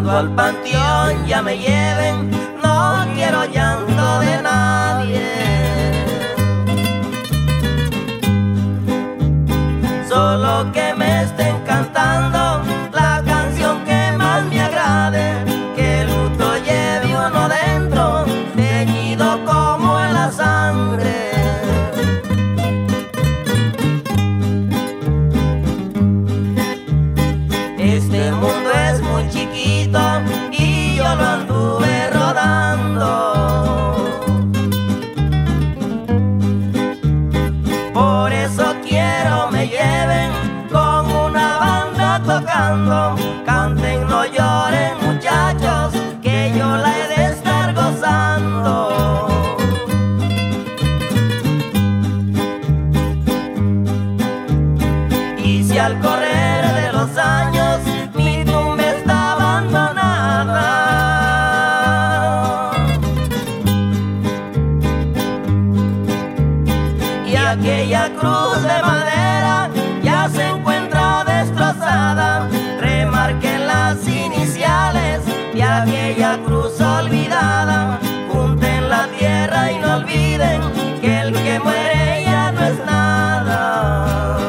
Cuando al panteón ya me lleven, no quiero llanto de nadie. Solo que me estén cantando la canción que más me agrade, que el luto lleve uno dentro, teñido como en la sangre. Este mundo es muy chiquito y yo lo anduve rodando. Por eso quiero me lleven con una banda tocando. Canten, no lloren muchachos, que yo la he de estar gozando. Y si al correr de los años mi tumba está abandonada y aquella cruz de madera ya se encuentra destrozada, remarquen las iniciales de aquella cruz olvidada, junten la tierra y no olviden que el que muere ya no es nada.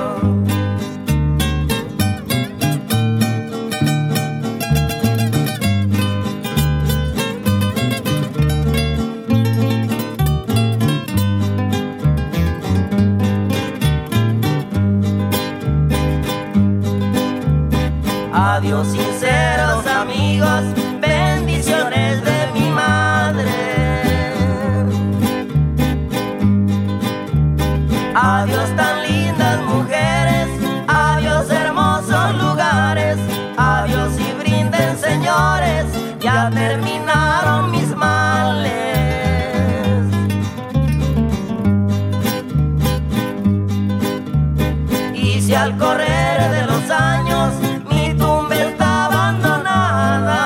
Adiós sinceros amigos, bendiciones de mi madre. Adiós tan lindas mujeres, adiós hermosos lugares, adiós y brinden señores, ya terminaron mis males. Y si al correr de los años mi tumba está abandonada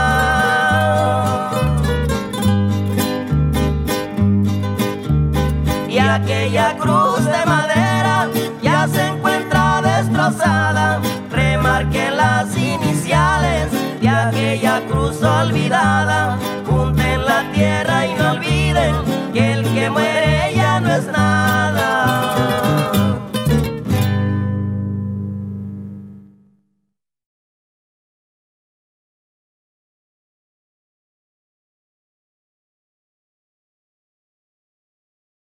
y aquella cruz de madera ya se encuentra destrozada, remarquen las iniciales de aquella cruz olvidada,